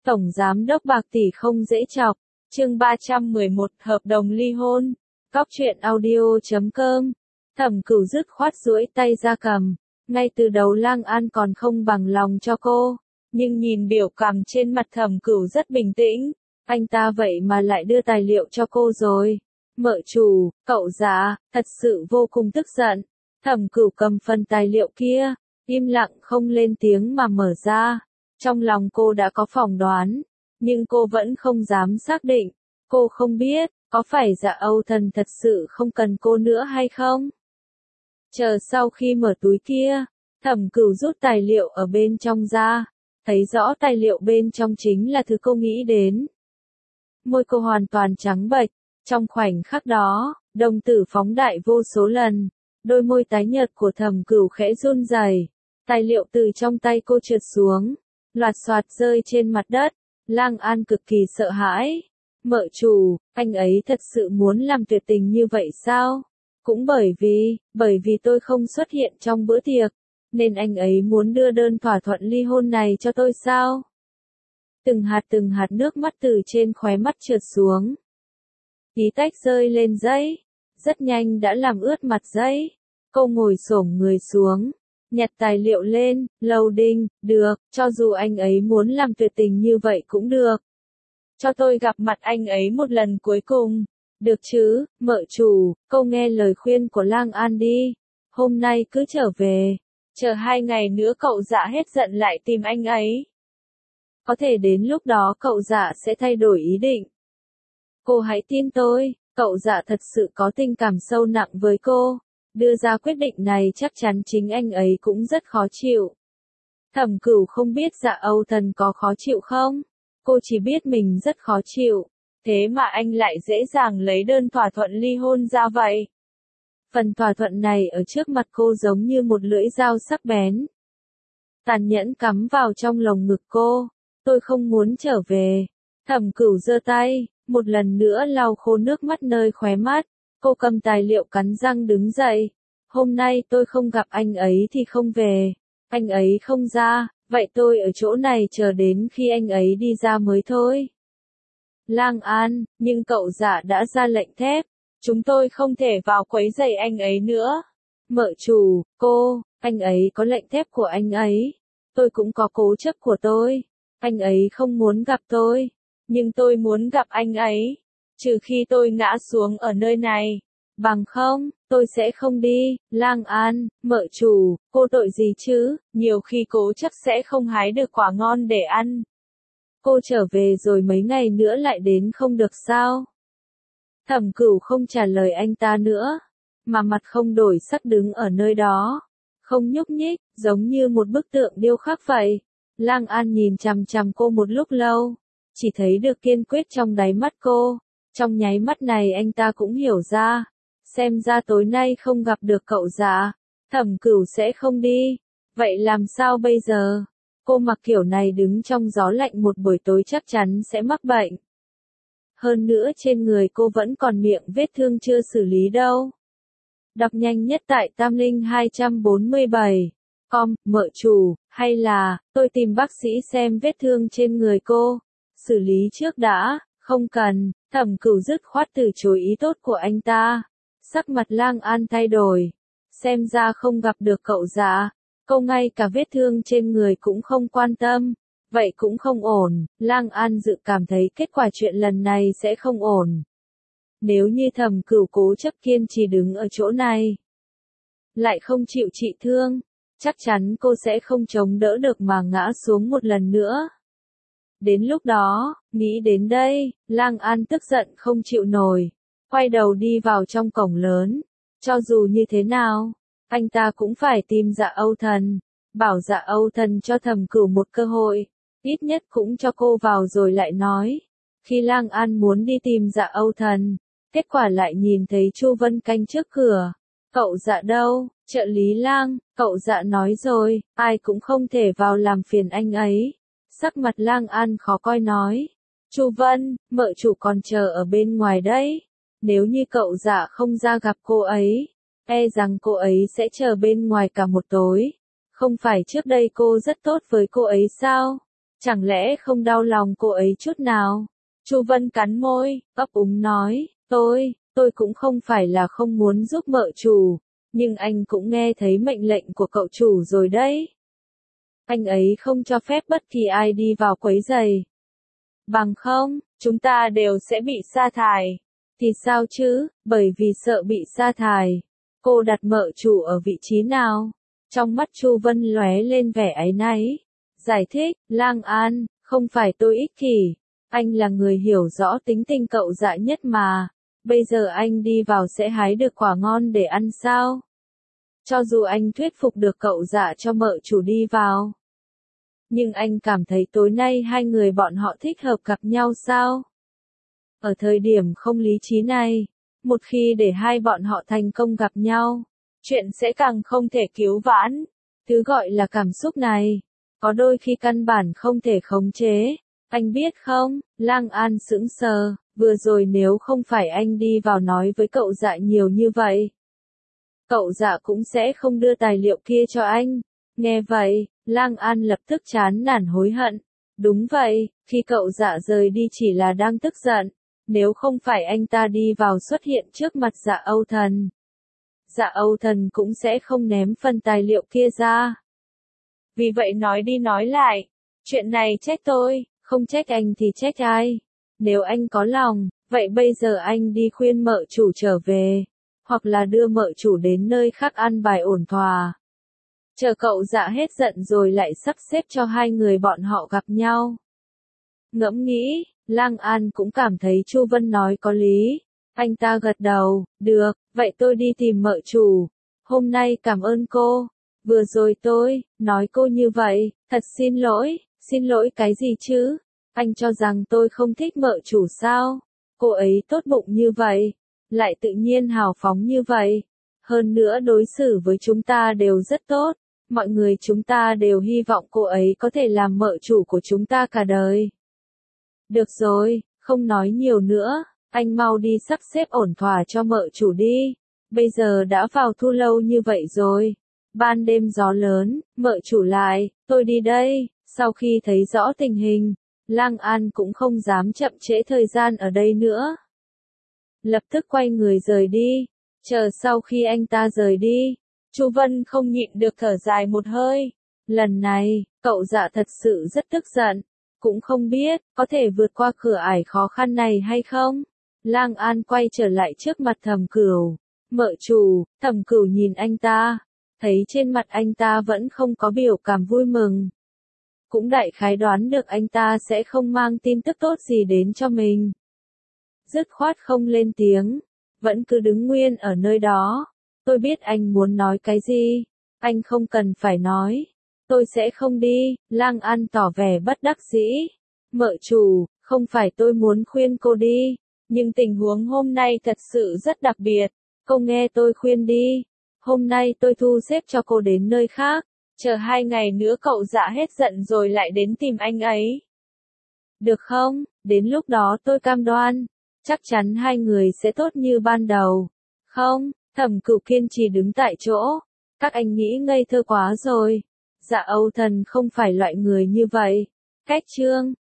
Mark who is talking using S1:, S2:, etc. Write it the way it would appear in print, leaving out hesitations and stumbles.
S1: Tổng giám đốc bạc tỷ không dễ chọc. Chương 311 hợp đồng ly hôn. Cóc truyện audio.com. Thẩm Cửu dứt khoát duỗi tay ra cầm. Ngay từ đầu Lang An còn không bằng lòng cho cô, nhưng nhìn biểu cảm trên mặt Thẩm Cửu rất bình tĩnh. Anh ta vậy mà lại đưa tài liệu cho cô rồi. Mợ chủ, cậu già, thật sự vô cùng tức giận. Thẩm Cửu cầm phần tài liệu kia, im lặng không lên tiếng mà mở ra. Trong lòng cô đã có phỏng đoán, nhưng cô vẫn không dám xác định. Cô không biết, có phải Dạ Âu Thần thật sự không cần cô nữa hay không? Chờ sau khi mở túi kia, Thẩm Cửu rút tài liệu ở bên trong ra, thấy rõ tài liệu bên trong chính là thứ cô nghĩ đến. Môi cô hoàn toàn trắng bệch, trong khoảnh khắc đó, đồng tử phóng đại vô số lần, đôi môi tái nhợt của Thẩm Cửu khẽ run rẩy, tài liệu từ trong tay cô trượt xuống, loạt xoạt rơi trên mặt đất. Lang An cực kỳ sợ hãi. Mợ chủ, anh ấy thật sự muốn làm tuyệt tình như vậy sao? Cũng bởi vì tôi không xuất hiện trong bữa tiệc, nên anh ấy muốn đưa đơn thỏa thuận ly hôn này cho tôi sao? Từng hạt nước mắt từ trên khóe mắt trượt xuống. Tí tách rơi lên giấy, rất nhanh đã làm ướt mặt giấy. Cô ngồi xổm người xuống, nhặt tài liệu lên, loading, được, cho dù anh ấy muốn làm tuyệt tình như vậy cũng được. Cho tôi gặp mặt anh ấy một lần cuối cùng. Được chứ, mợ chủ, cô nghe lời khuyên của Lang An đi. Hôm nay cứ trở về. Chờ 2 ngày nữa cậu Dạ hết giận lại tìm anh ấy. Có thể đến lúc đó cậu Dạ sẽ thay đổi ý định. Cô hãy tin tôi, cậu Dạ thật sự có tình cảm sâu nặng với cô. Đưa ra quyết định này chắc chắn chính anh ấy cũng rất khó chịu. Thẩm Cửu không biết Dạ Âu Thần có khó chịu không? Cô chỉ biết mình rất khó chịu. Thế mà anh lại dễ dàng lấy đơn thỏa thuận ly hôn ra vậy. Phần thỏa thuận này ở trước mặt cô giống như một lưỡi dao sắc bén, tàn nhẫn cắm vào trong lồng ngực cô. Tôi không muốn trở về. Thẩm Cửu giơ tay, một lần nữa lau khô nước mắt nơi khóe mắt. Cô cầm tài liệu cắn răng đứng dậy. Hôm nay tôi không gặp anh ấy thì không về. Anh ấy không ra, vậy tôi ở chỗ này chờ đến khi anh ấy đi ra mới thôi. Lang An, nhưng cậu Dạ đã ra lệnh thép. Chúng tôi không thể vào quấy rầy anh ấy nữa. Mợ chủ, anh ấy có lệnh thép của anh ấy. Tôi cũng có cố chấp của tôi. Anh ấy không muốn gặp tôi. Nhưng tôi muốn gặp anh ấy. Trừ khi tôi ngã xuống ở nơi này. Bằng không, tôi sẽ không đi. Lang An, mợ chủ, cô tội gì chứ? Nhiều khi cố chấp sẽ không hái được quả ngon để ăn. Cô trở về rồi mấy ngày nữa lại đến không được sao? Thẩm Cửu không trả lời anh ta nữa, mà mặt không đổi sắc đứng ở nơi đó, không nhúc nhích, giống như một bức tượng điêu khắc vậy. Lang An nhìn chằm chằm cô một lúc lâu, chỉ thấy được kiên quyết trong đáy mắt cô. Trong nháy mắt này anh ta cũng hiểu ra, xem ra tối nay không gặp được cậu Dạ, Thẩm Cửu sẽ không đi. Vậy làm sao bây giờ? Cô mặc kiểu này đứng trong gió lạnh một buổi tối chắc chắn sẽ mắc bệnh. Hơn nữa trên người cô vẫn còn miệng vết thương chưa xử lý đâu. Đọc nhanh nhất tại Tam Linh 247. Mợ chủ, hay là, tôi tìm bác sĩ xem vết thương trên người cô. Xử lý trước đã, không cần. Thẩm Cửu dứt khoát từ chối ý tốt của anh ta. Sắc mặt Lang An thay đổi. Xem ra không gặp được cậu Dạ, cô ngay cả vết thương trên người cũng không quan tâm. Vậy cũng không ổn. Lang An dự cảm thấy kết quả chuyện lần này sẽ không ổn. Nếu như Thẩm Cửu cố chấp kiên trì đứng ở chỗ này, lại không chịu trị thương, chắc chắn cô sẽ không chống đỡ được mà ngã xuống một lần nữa. Đến lúc đó, nghĩ đến đây, Lang An tức giận không chịu nổi, quay đầu đi vào trong cổng lớn. Cho dù như thế nào, anh ta cũng phải tìm Dạ Âu Thần, bảo Dạ Âu Thần cho Thẩm Cửu một cơ hội, ít nhất cũng cho cô vào rồi lại nói. Khi Lang An muốn đi tìm Dạ Âu Thần, kết quả lại nhìn thấy Chu Vân canh trước cửa. Cậu Dạ đâu? Trợ lý Lang, cậu Dạ nói rồi, ai cũng không thể vào làm phiền anh ấy. Sắc mặt Lang An khó coi nói. Chu Vân, mợ chủ còn chờ ở bên ngoài đấy. Nếu như cậu Dạ không ra gặp cô ấy, e rằng cô ấy sẽ chờ bên ngoài cả một tối. Không phải trước đây cô rất tốt với cô ấy sao? Chẳng lẽ không đau lòng cô ấy chút nào? Chu Vân cắn môi, ấp úng nói, tôi cũng không phải là không muốn giúp mợ chủ, nhưng anh cũng nghe thấy mệnh lệnh của cậu chủ rồi đấy. Anh ấy không cho phép bất kỳ ai đi vào quấy rầy. Bằng không, chúng ta đều sẽ bị sa thải. Thì sao chứ, bởi vì sợ bị sa thải. Cô đặt mợ chủ ở vị trí nào? Trong mắt Chu Vân lóe lên vẻ áy náy. Giải thích, Lang An, không phải tôi ích kỷ. Anh là người hiểu rõ tính tình cậu Dạ nhất mà. Bây giờ anh đi vào sẽ hái được quả ngon để ăn sao? Cho dù anh thuyết phục được cậu Dạ cho mợ chủ đi vào. Nhưng anh cảm thấy tối nay hai người bọn họ thích hợp gặp nhau sao? Ở thời điểm không lý trí này, một khi để hai bọn họ thành công gặp nhau, chuyện sẽ càng không thể cứu vãn. Thứ gọi là cảm xúc này, có đôi khi căn bản không thể khống chế. Anh biết không, Lang An sững sờ, vừa rồi nếu không phải anh đi vào nói với cậu Dạ nhiều như vậy, cậu Dạ cũng sẽ không đưa tài liệu kia cho anh. Nghe vậy, Lang An lập tức chán nản hối hận. Đúng vậy, khi cậu Dạ rời đi chỉ là đang tức giận. Nếu không phải anh ta đi vào xuất hiện trước mặt Dạ Âu Thần, Dạ Âu Thần cũng sẽ không ném phần tài liệu kia ra. Vì vậy nói đi nói lại, chuyện này trách tôi, không trách anh thì trách ai? Nếu anh có lòng, vậy bây giờ anh đi khuyên mợ chủ trở về, hoặc là đưa mợ chủ đến nơi khác ăn bài ổn thỏa. Chờ cậu Dạ hết giận rồi lại sắp xếp cho hai người bọn họ gặp nhau. Ngẫm nghĩ, Lang An cũng cảm thấy Chu Vân nói có lý. Anh ta gật đầu, được, vậy tôi đi tìm mợ chủ. Hôm nay cảm ơn cô. Vừa rồi tôi, nói cô như vậy, thật xin lỗi cái gì chứ? Anh cho rằng tôi không thích mợ chủ sao? Cô ấy tốt bụng như vậy, lại tự nhiên hào phóng như vậy. Hơn nữa đối xử với chúng ta đều rất tốt. Mọi người chúng ta đều hy vọng cô ấy có thể làm mợ chủ của chúng ta cả đời. Được rồi, không nói nhiều nữa, anh mau đi sắp xếp ổn thỏa cho mợ chủ đi. Bây giờ đã vào thu lâu như vậy rồi. Ban đêm gió lớn, mợ chủ lại, tôi đi đây. Sau khi thấy rõ tình hình, Lang An cũng không dám chậm trễ thời gian ở đây nữa. Lập tức quay người rời đi. Chờ sau khi anh ta rời đi, Chu Vân không nhịn được thở dài một hơi. Lần này, cậu Dạ thật sự rất tức giận. Cũng không biết, có thể vượt qua cửa ải khó khăn này hay không? Lang An quay trở lại trước mặt Thẩm Cửu. Mợ chủ, Thẩm Cửu nhìn anh ta. Thấy trên mặt anh ta vẫn không có biểu cảm vui mừng. Cũng đại khái đoán được anh ta sẽ không mang tin tức tốt gì đến cho mình. Dứt khoát không lên tiếng. Vẫn cứ đứng nguyên ở nơi đó. Tôi biết anh muốn nói cái gì. Anh không cần phải nói. Tôi sẽ không đi, Lang An tỏ vẻ bất đắc dĩ. Mợ chủ, không phải tôi muốn khuyên cô đi, nhưng tình huống hôm nay thật sự rất đặc biệt. Cô nghe tôi khuyên đi. Hôm nay tôi thu xếp cho cô đến nơi khác. Chờ 2 ngày nữa cậu Dạ hết giận rồi lại đến tìm anh ấy. Được không? Đến lúc đó tôi cam đoan. Chắc chắn hai người sẽ tốt như ban đầu. Không, Thẩm Cửu kiên trì đứng tại chỗ. Các anh nghĩ ngây thơ quá rồi. Dạ Âu Thần không phải loại người như vậy. Cách chương